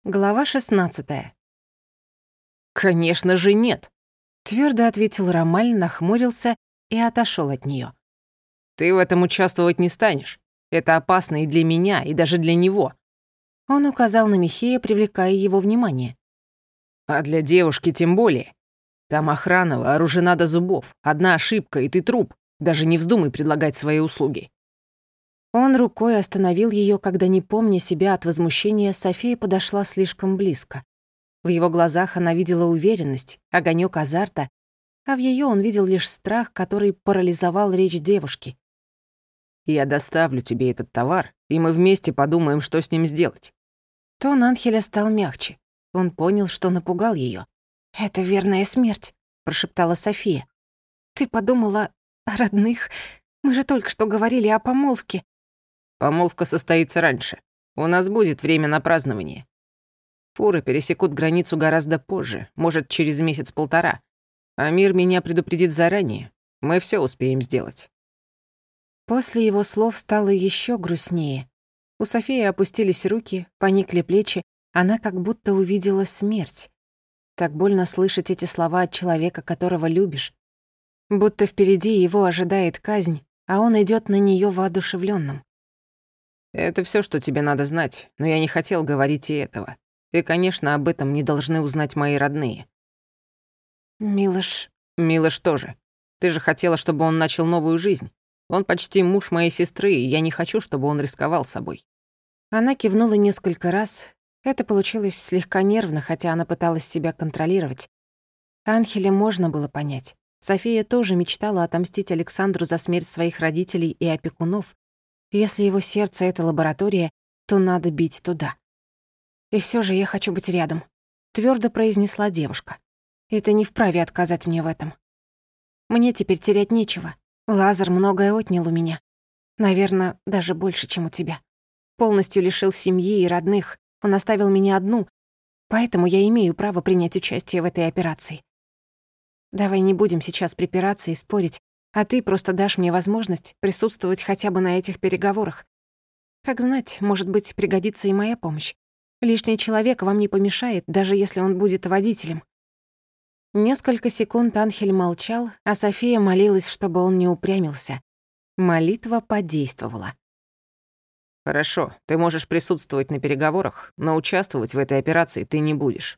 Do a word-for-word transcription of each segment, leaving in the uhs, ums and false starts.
Глава шестнадцатая. «Конечно же нет», — твёрдо ответил Ромаль, нахмурился и отошёл от неё. «Ты в этом участвовать не станешь. Это опасно и для меня, и даже для него». Он указал на Михея, привлекая его внимание. «А для девушки тем более. Там охрана вооружена до зубов. Одна ошибка, и ты труп. Даже не вздумай предлагать свои услуги». Он рукой остановил её, когда, не помня себя от возмущения, София подошла слишком близко. В его глазах она видела уверенность, огонёк азарта, а в её он видел лишь страх, который парализовал речь девушки. «Я доставлю тебе этот товар, и мы вместе подумаем, что с ним сделать». Тон Анхеля стал мягче. Он понял, что напугал её. «Это верная смерть», — прошептала София. «Ты подумала о родных? Мы же только что говорили о помолвке». «Помолвка состоится раньше. У нас будет время на празднование. Фуры пересекут границу гораздо позже, может, через месяц-полтора. Амир меня предупредит заранее. Мы всё успеем сделать». После его слов стало ещё грустнее. У Софии опустились руки, поникли плечи, она как будто увидела смерть. Так больно слышать эти слова от человека, которого любишь. Будто впереди его ожидает казнь, а он идёт на неё воодушевлённым. «Это всё, что тебе надо знать, но я не хотел говорить и этого. И, конечно, об этом не должны узнать мои родные». «Милош...» «Милош тоже. Ты же хотела, чтобы он начал новую жизнь. Он почти муж моей сестры, и я не хочу, чтобы он рисковал собой». Она кивнула несколько раз. Это получилось слегка нервно, хотя она пыталась себя контролировать. Анхеля можно было понять. София тоже мечтала отомстить Александру за смерть своих родителей и опекунов. Если его сердце — это лаборатория, то надо бить туда. «И всё же я хочу быть рядом», — твёрдо произнесла девушка. «И ты не вправе отказать мне в этом. Мне теперь терять нечего. Лазар многое отнял у меня. Наверное, даже больше, чем у тебя. Полностью лишил семьи и родных. Он оставил меня одну, поэтому я имею право принять участие в этой операции. Давай не будем сейчас припираться и спорить, а ты просто дашь мне возможность присутствовать хотя бы на этих переговорах. Как знать, может быть, пригодится и моя помощь. Лишний человек вам не помешает, даже если он будет водителем». Несколько секунд Анхель молчал, а София молилась, чтобы он не упрямился. Молитва подействовала. «Хорошо, ты можешь присутствовать на переговорах, но участвовать в этой операции ты не будешь».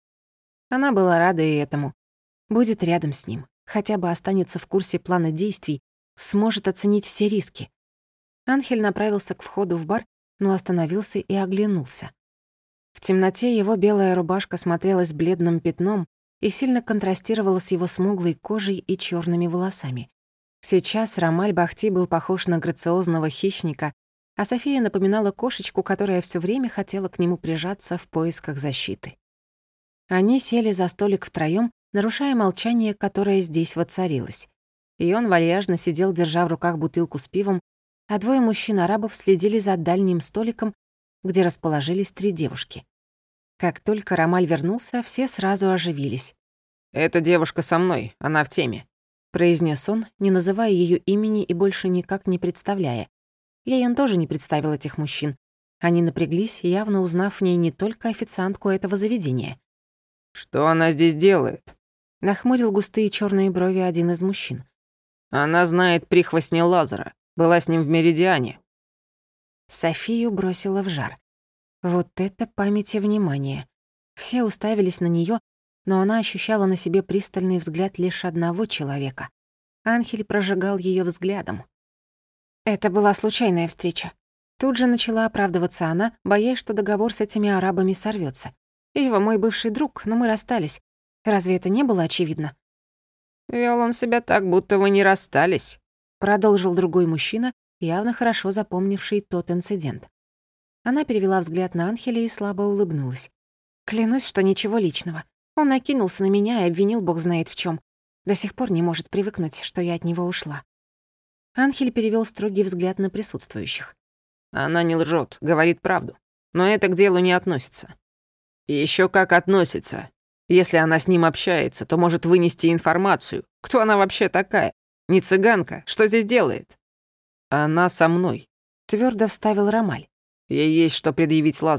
Она была рада и этому. Будет рядом с ним, хотя бы останется в курсе плана действий, сможет оценить все риски. Анхель направился к входу в бар, но остановился и оглянулся. В темноте его белая рубашка смотрелась бледным пятном и сильно контрастировала с его смуглой кожей и чёрными волосами. Сейчас Ромаль Бахти был похож на грациозного хищника, а София напоминала кошечку, которая всё время хотела к нему прижаться в поисках защиты. Они сели за столик втроём, нарушая молчание, которое здесь воцарилось. И он вальяжно сидел, держа в руках бутылку с пивом, а двое мужчин-арабов следили за дальним столиком, где расположились три девушки. Как только Ромаль вернулся, все сразу оживились. «Эта девушка со мной, она в теме», — произнес он, не называя её имени и больше никак не представляя. Ей он тоже не представил этих мужчин. Они напряглись, явно узнав в ней не только официантку этого заведения. «Что она здесь делает?» — нахмурил густые чёрные брови один из мужчин. «Она знает прихвостня Лазара, была с ним в Меридиане». Софию бросила в жар. Вот это память и внимание. Все уставились на неё, но она ощущала на себе пристальный взгляд лишь одного человека. Анхель прожигал её взглядом. Это была случайная встреча. Тут же начала оправдываться она, боясь, что договор с этими арабами сорвётся. Ива мой бывший друг, но мы расстались. Разве это не было очевидно? «Вёл он себя так, будто вы не расстались», — продолжил другой мужчина, явно хорошо запомнивший тот инцидент. Она перевела взгляд на Анхеля и слабо улыбнулась. «Клянусь, что ничего личного. Он накинулся на меня и обвинил бог знает в чём. До сих пор не может привыкнуть, что я от него ушла». Анхель перевёл строгий взгляд на присутствующих. «Она не лжёт, говорит правду. Но это к делу не относится». «И ещё как относится. Если она с ним общается, то может вынести информацию. Кто она вообще такая? Не цыганка? Что здесь делает?» «Она со мной», — твёрдо вставил Ромаль. «Ей есть что предъявить Лазару.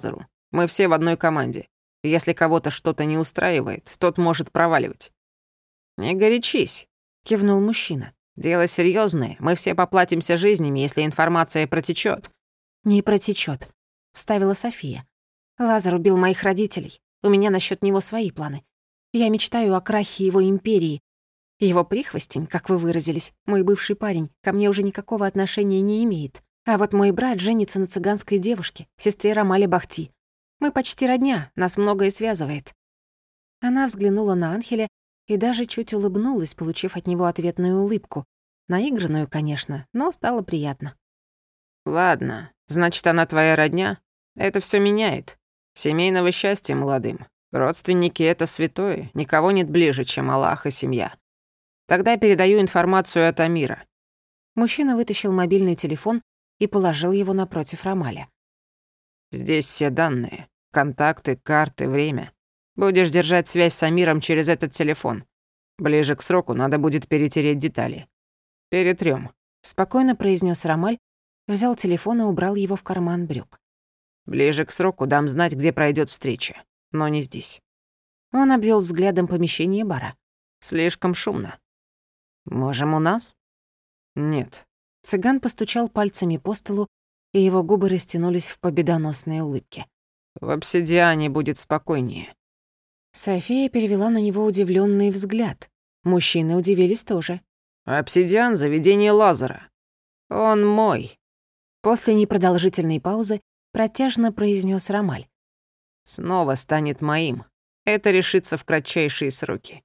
Мы все в одной команде. Если кого-то что-то не устраивает, тот может проваливать». «Не горячись», — кивнул мужчина. «Дело серьезное. Мы все поплатимся жизнями, если информация протечет. «Не протечет, вставила София. «Лазар убил моих родителей. У меня насчет него свои планы. Я мечтаю о крахе его империи. Его прихвостень, как вы выразились, мой бывший парень, ко мне уже никакого отношения не имеет. А вот мой брат женится на цыганской девушке, сестре Рамали Бахти. Мы почти родня, нас многое связывает». Она взглянула на Анхеля и даже чуть улыбнулась, получив от него ответную улыбку. Наигранную, конечно, но стало приятно. «Ладно, значит, она твоя родня? Это все меняет. Семейного счастья молодым. Родственники — это святое, никого нет ближе, чем Аллах и семья. Тогда передаю информацию от Амира». Мужчина вытащил мобильный телефон и положил его напротив Рамаля. «Здесь все данные. Контакты, карты, время. Будешь держать связь с Амиром через этот телефон. Ближе к сроку надо будет перетереть детали. Перетрём», — спокойно произнес Рамаль, взял телефон и убрал его в карман брюк. «Ближе к сроку дам знать, где пройдет встреча, но не здесь». Он обвел взглядом помещение бара. «Слишком шумно». «Можем у нас?» «Нет». Цыган постучал пальцами по столу, и его губы растянулись в победоносной улыбке. «В обсидиане будет спокойнее». София перевела на него удивленный взгляд. Мужчины удивились тоже. «Обсидиан — заведение Лазара. Он мой». После непродолжительной паузы протяжно произнес Рамаль. «Снова станет моим. Это решится в кратчайшие сроки».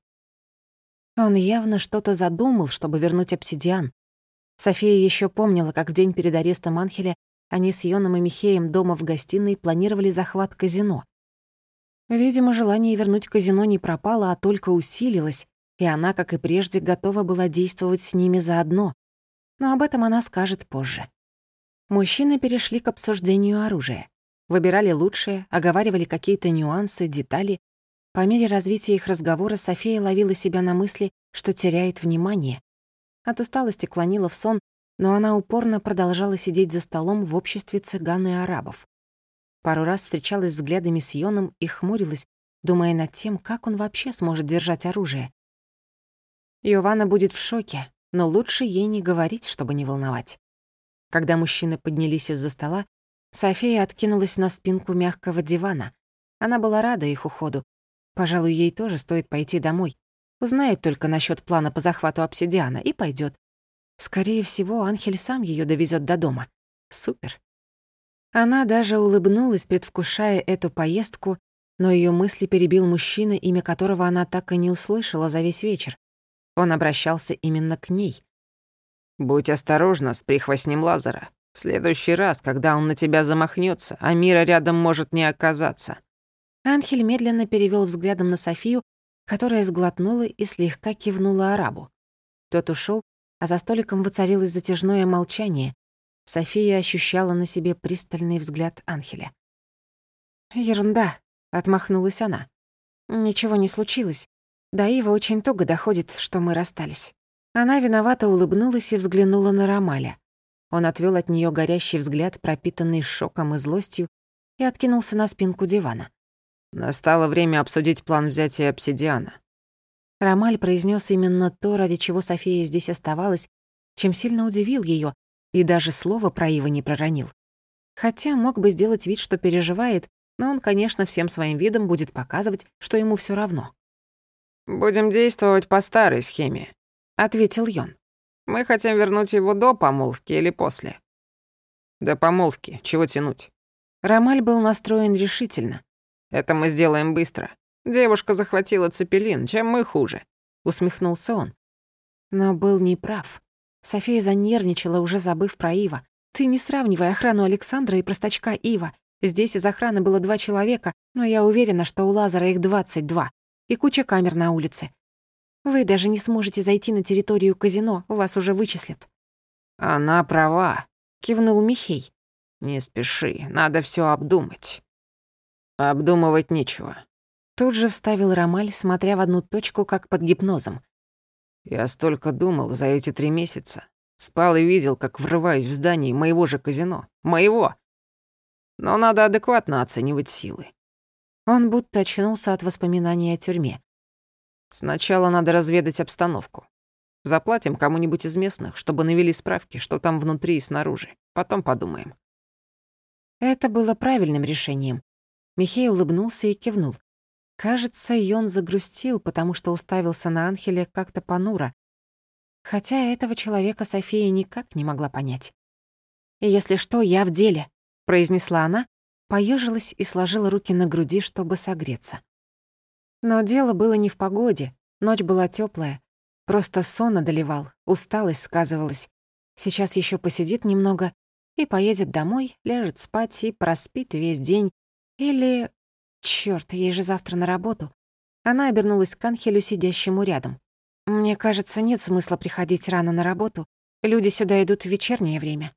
Он явно что-то задумал, чтобы вернуть обсидиан. София еще помнила, как в день перед арестом Анхеля они с Йоном и Михеем дома в гостиной планировали захват казино. Видимо, желание вернуть казино не пропало, а только усилилось, и она, как и прежде, готова была действовать с ними заодно. Но об этом она скажет позже. Мужчины перешли к обсуждению оружия. Выбирали лучшее, оговаривали какие-то нюансы, детали. По мере развития их разговора София ловила себя на мысли, что теряет внимание. От усталости клонила в сон, но она упорно продолжала сидеть за столом в обществе цыган и арабов. Пару раз встречалась взглядами с Йоном и хмурилась, думая над тем, как он вообще сможет держать оружие. Йована будет в шоке, но лучше ей не говорить, чтобы не волновать. Когда мужчины поднялись из-за стола, София откинулась на спинку мягкого дивана. Она была рада их уходу. Пожалуй, ей тоже стоит пойти домой. Узнает только насчет плана по захвату обсидиана и пойдет. Скорее всего, Анхель сам ее довезет до дома. Супер. Она даже улыбнулась, предвкушая эту поездку, но ее мысли перебил мужчина, имя которого она так и не услышала за весь вечер. Он обращался именно к ней. «Будь осторожна с прихвостнем Лазара. В следующий раз, когда он на тебя замахнется, Амира рядом может не оказаться». Анхель медленно перевел взглядом на Софию, которая сглотнула и слегка кивнула арабу. Тот ушел, а за столиком воцарилось затяжное молчание. София ощущала на себе пристальный взгляд Анхеля. «Ерунда», — отмахнулась она. «Ничего не случилось. До Ива очень туго доходит, что мы расстались». Она виновато улыбнулась и взглянула на Рамаля. Он отвел от нее горящий взгляд, пропитанный шоком и злостью, и откинулся на спинку дивана. «Настало время обсудить план взятия обсидиана». Рамаль произнес именно то, ради чего София здесь оставалась, чем сильно удивил ее, и даже слова про Ива не проронил. Хотя мог бы сделать вид, что переживает, но он, конечно, всем своим видом будет показывать, что ему все равно. «Будем действовать по старой схеме», — ответил Йон. «Мы хотим вернуть его до помолвки или после?» «До помолвки. Чего тянуть?» Рамаль был настроен решительно. «Это мы сделаем быстро. Девушка захватила Цепелин, чем мы хуже», — усмехнулся он. Но был неправ. София занервничала, уже забыв про Ива. «Ты не сравнивай охрану Александра и простачка Ива. Здесь из охраны было два человека, но я уверена, что у Лазара их двадцать два. И куча камер на улице. Вы даже не сможете зайти на территорию казино, вас уже вычислят». «Она права», — кивнул Михей. «Не спеши, надо все обдумать». «Обдумывать нечего». Тут же вставил Рамаль, смотря в одну точку, как под гипнозом. «Я столько думал за эти три месяца. Спал и видел, как врываюсь в здание моего же казино. Моего!» Но надо адекватно оценивать силы. Он будто очнулся от воспоминаний о тюрьме. Сначала надо разведать обстановку. Заплатим кому-нибудь из местных, чтобы навели справки, что там внутри и снаружи. Потом подумаем. Это было правильным решением. Михей улыбнулся и кивнул. Кажется, Йон загрустил, потому что уставился на Анхеля как-то понуро. Хотя этого человека София никак не могла понять. «Если что, я в деле», — произнесла она, поёжилась и сложила руки на груди, чтобы согреться. Но дело было не в погоде, ночь была тёплая. Просто сон одолевал, усталость сказывалась. Сейчас ещё посидит немного и поедет домой, ляжет спать и проспит весь день. Или... Чёрт, ей же завтра на работу. Она обернулась к Анхелю, сидящему рядом. «Мне кажется, нет смысла приходить рано на работу. Люди сюда идут в вечернее время».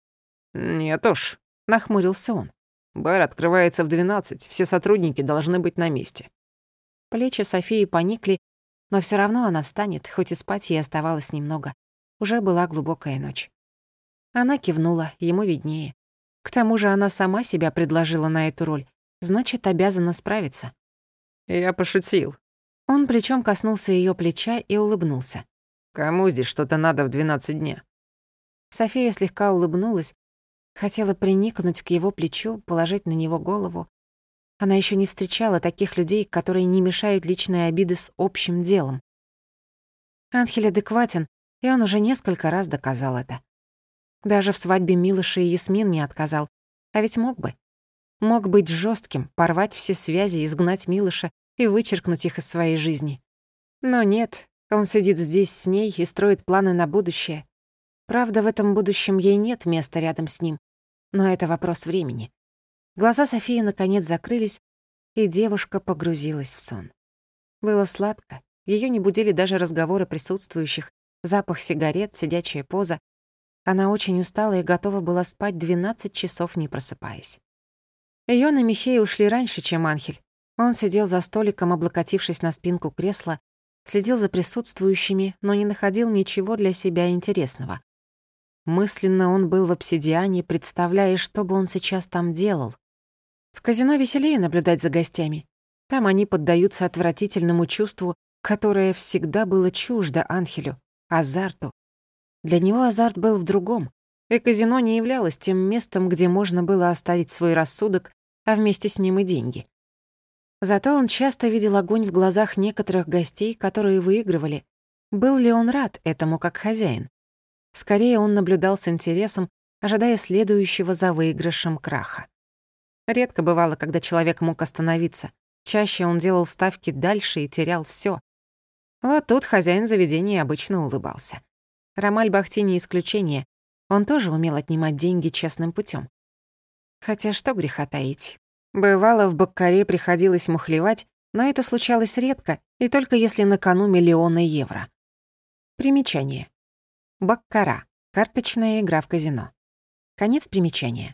«Нет уж», — нахмурился он. «Бар открывается в двенадцать, все сотрудники должны быть на месте». Плечи Софии поникли, но всё равно она встанет, хоть и спать ей оставалось немного. Уже была глубокая ночь. Она кивнула, ему виднее. К тому же она сама себя предложила на эту роль, значит, обязана справиться. «Я пошутил». Он плечом коснулся её плеча и улыбнулся. «Кому здесь что-то надо в двенадцать дня?» София слегка улыбнулась, хотела приникнуть к его плечу, положить на него голову. Она ещё не встречала таких людей, которые не мешают личные обиды с общим делом. Анхель адекватен, и он уже несколько раз доказал это. Даже в свадьбе Милыши и Ясмин не отказал, а ведь мог бы. Мог быть жёстким, порвать все связи, изгнать Милыша и вычеркнуть их из своей жизни. Но нет, он сидит здесь с ней и строит планы на будущее. Правда, в этом будущем ей нет места рядом с ним, но это вопрос времени. Глаза Софии наконец закрылись, и девушка погрузилась в сон. Было сладко, её не будили даже разговоры присутствующих, запах сигарет, сидячая поза. Она очень устала и готова была спать двенадцать часов, не просыпаясь. Йон и Михей ушли раньше, чем Анхель. Он сидел за столиком, облокотившись на спинку кресла, следил за присутствующими, но не находил ничего для себя интересного. Мысленно он был в обсидиане, представляя, что бы он сейчас там делал. В казино веселее наблюдать за гостями. Там они поддаются отвратительному чувству, которое всегда было чуждо Анхелю — азарту. Для него азарт был в другом, и казино не являлось тем местом, где можно было оставить свой рассудок, а вместе с ним и деньги. Зато он часто видел огонь в глазах некоторых гостей, которые выигрывали. Был ли он рад этому как хозяин? Скорее, он наблюдал с интересом, ожидая следующего за выигрышем краха. Редко бывало, когда человек мог остановиться. Чаще он делал ставки дальше и терял всё. Вот тут хозяин заведения обычно улыбался. Ромаль Бахти не исключение. Он тоже умел отнимать деньги честным путём. Хотя что греха таить. Бывало, в Баккаре приходилось мухлевать, но это случалось редко и только если на кону миллионы евро. Примечание. Баккара — карточная игра в казино. Конец примечания.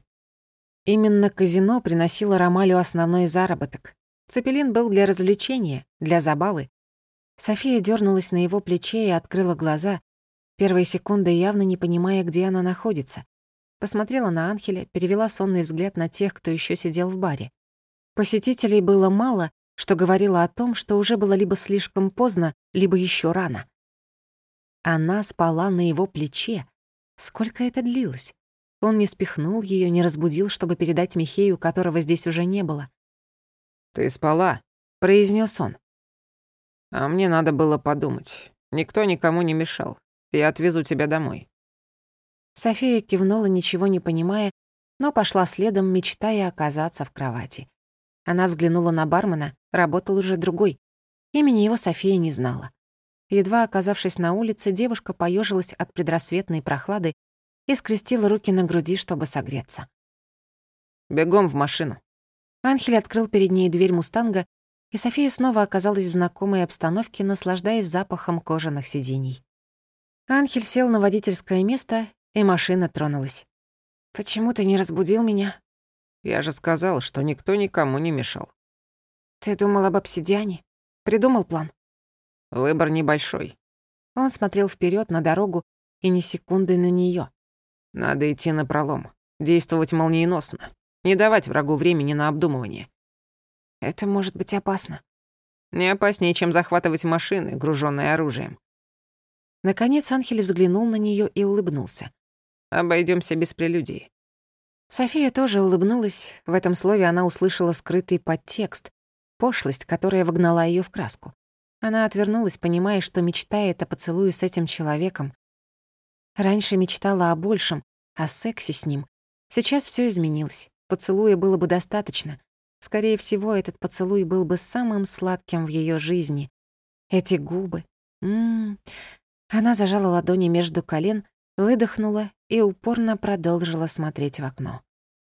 Именно казино приносило Ромалю основной заработок. Цепелин был для развлечения, для забавы. София дёрнулась на его плече и открыла глаза, первые секунды явно не понимая, где она находится. Посмотрела на Анхеля, перевела сонный взгляд на тех, кто ещё сидел в баре. Посетителей было мало, что говорило о том, что уже было либо слишком поздно, либо ещё рано. Она спала на его плече. Сколько это длилось? Он не спихнул её, не разбудил, чтобы передать Михею, которого здесь уже не было. «Ты спала?» — произнёс он. «А мне надо было подумать. Никто никому не мешал. Я отвезу тебя домой». София кивнула, ничего не понимая, но пошла следом, мечтая оказаться в кровати. Она взглянула на бармена, работал уже другой. Имени его София не знала. Едва оказавшись на улице, девушка поёжилась от предрассветной прохлады и скрестила руки на груди, чтобы согреться. «Бегом в машину». Анхель открыл перед ней дверь «Мустанга», и София снова оказалась в знакомой обстановке, наслаждаясь запахом кожаных сидений. Анхель сел на водительское место, и машина тронулась. «Почему ты не разбудил меня?» «Я же сказал, что никто никому не мешал». «Ты думал об обсидиане? Придумал план?» «Выбор небольшой». Он смотрел вперед на дорогу и ни секунды на неё. «Надо идти напролом, действовать молниеносно. Не давать врагу времени на обдумывание. Это может быть опасно. Не опаснее, чем захватывать машины, груженные оружием. Наконец Анхель взглянул на нее и улыбнулся. Обойдемся без прелюдий. София тоже улыбнулась. В этом слове она услышала скрытый подтекст, пошлость, которая вогнала ее в краску. Она отвернулась, понимая, что мечтает о поцелуе с этим человеком. Раньше мечтала о большем, о сексе с ним. Сейчас все изменилось. Поцелуя было бы достаточно. Скорее всего, этот поцелуй был бы самым сладким в ее жизни. Эти губы. М-м-м. Она зажала ладони между колен, выдохнула и упорно продолжила смотреть в окно.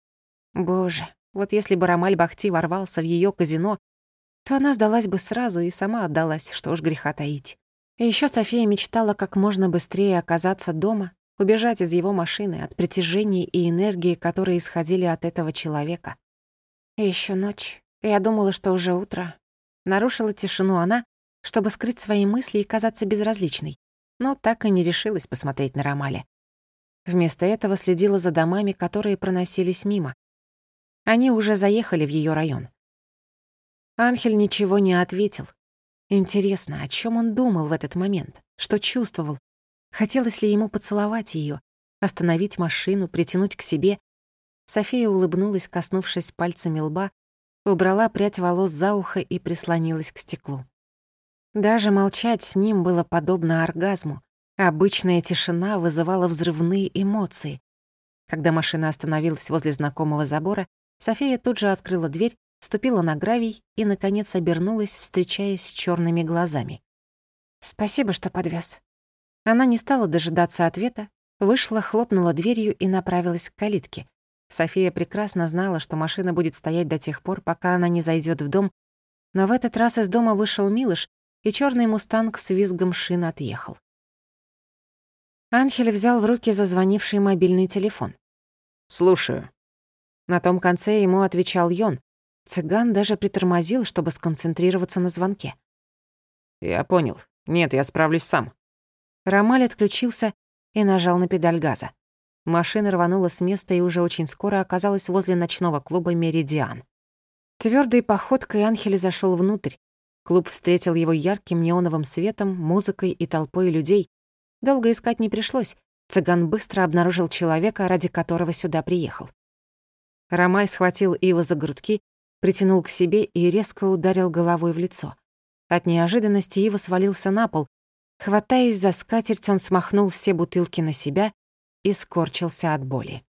Боже, вот если бы Ромаль Бахти ворвался в ее казино, то она сдалась бы сразу и сама отдалась, что уж греха таить. И ещё София мечтала как можно быстрее оказаться дома, убежать из его машины от притяжения и энергии, которые исходили от этого человека. И ещё ночь. Я думала, что уже утро. Нарушила тишину она, чтобы скрыть свои мысли и казаться безразличной, но так и не решилась посмотреть на Ромаля. Вместо этого следила за домами, которые проносились мимо. Они уже заехали в её район. Анхель ничего не ответил. Интересно, о чём он думал в этот момент? Что чувствовал? Хотелось ли ему поцеловать её, остановить машину, притянуть к себе? София улыбнулась, коснувшись пальцами лба, убрала прядь волос за ухо и прислонилась к стеклу. Даже молчать с ним было подобно оргазму. Обычная тишина вызывала взрывные эмоции. Когда машина остановилась возле знакомого забора, София тут же открыла дверь, ступила на гравий и, наконец, обернулась, встречаясь с чёрными глазами. «Спасибо, что подвёз». Она не стала дожидаться ответа, вышла, хлопнула дверью и направилась к калитке. София прекрасно знала, что машина будет стоять до тех пор, пока она не зайдёт в дом, но в этот раз из дома вышел Милош, и чёрный мустанг с визгом шин отъехал. Анхель взял в руки зазвонивший мобильный телефон. «Слушаю». На том конце ему отвечал Йон. Цыган даже притормозил, чтобы сконцентрироваться на звонке. «Я понял. Нет, я справлюсь сам». Ромаль отключился и нажал на педаль газа. Машина рванула с места и уже очень скоро оказалась возле ночного клуба «Меридиан». Твёрдой походкой Анхель зашёл внутрь. Клуб встретил его ярким неоновым светом, музыкой и толпой людей. Долго искать не пришлось. Цыган быстро обнаружил человека, ради которого сюда приехал. Ромаль схватил Ива за грудки, притянул к себе и резко ударил головой в лицо. От неожиданности Ива свалился на пол. Хватаясь за скатерть, он смахнул все бутылки на себя и скорчился от боли.